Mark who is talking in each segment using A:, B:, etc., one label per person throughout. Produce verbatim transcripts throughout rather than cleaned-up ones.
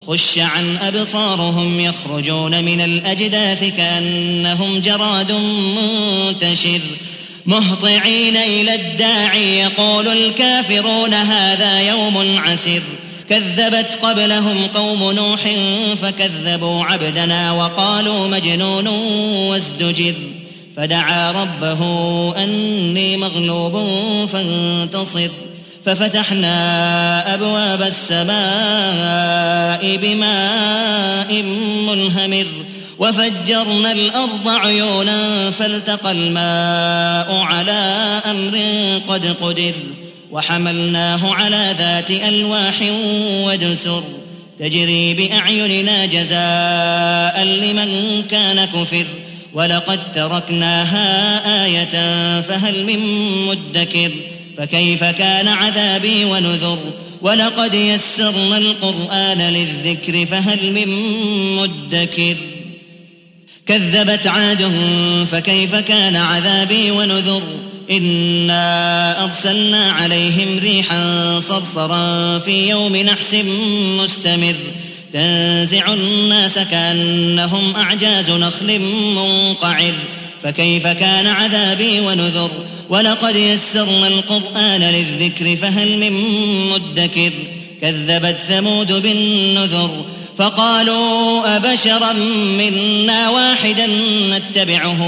A: خش عن أبصارهم يخرجون من الأجداث كأنهم جراد منتشر مهطعين إلى الداعي يقول الكافرون هذا يوم عسر كذبت قبلهم قوم نوح فكذبوا عبدنا وقالوا مجنون وازدجر فدعا ربه أني مغلوب فانتصر ففتحنا أبواب السماء بماء منهمر وفجرنا الأرض عيونا فالتقى الماء على أمر قد قدر وحملناه على ذات ألواح ودسر تجري بأعيننا جزاء لمن كان كفر ولقد تركناها آية فهل من مدكر فكيف كان عذابي ونذر ولقد يسرنا القرآن للذكر فهل من مدكر كذبت عاد فكيف كان عذابي ونذر إنا أرسلنا عليهم ريحا صرصرا في يوم نحس مستمر تنزع الناس كأنهم أعجاز نخل منقعر فكيف كان عذابي ونذر ولقد يسرنا القرآن للذكر فهل من مدكر كذبت ثمود بالنذر فقالوا أبشرا منا واحدا نتبعه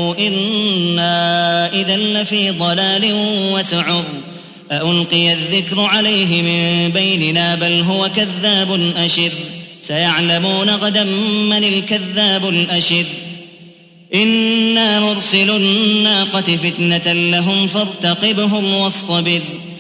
A: إنا إذا لفي ضلال وسعر أألقي الذكر عليه من بيننا بل هو كذاب أشر سيعلمون غدا من الكذاب الأشر إنا مرسل الناقة فتنة لهم فارتقبهم واصطبر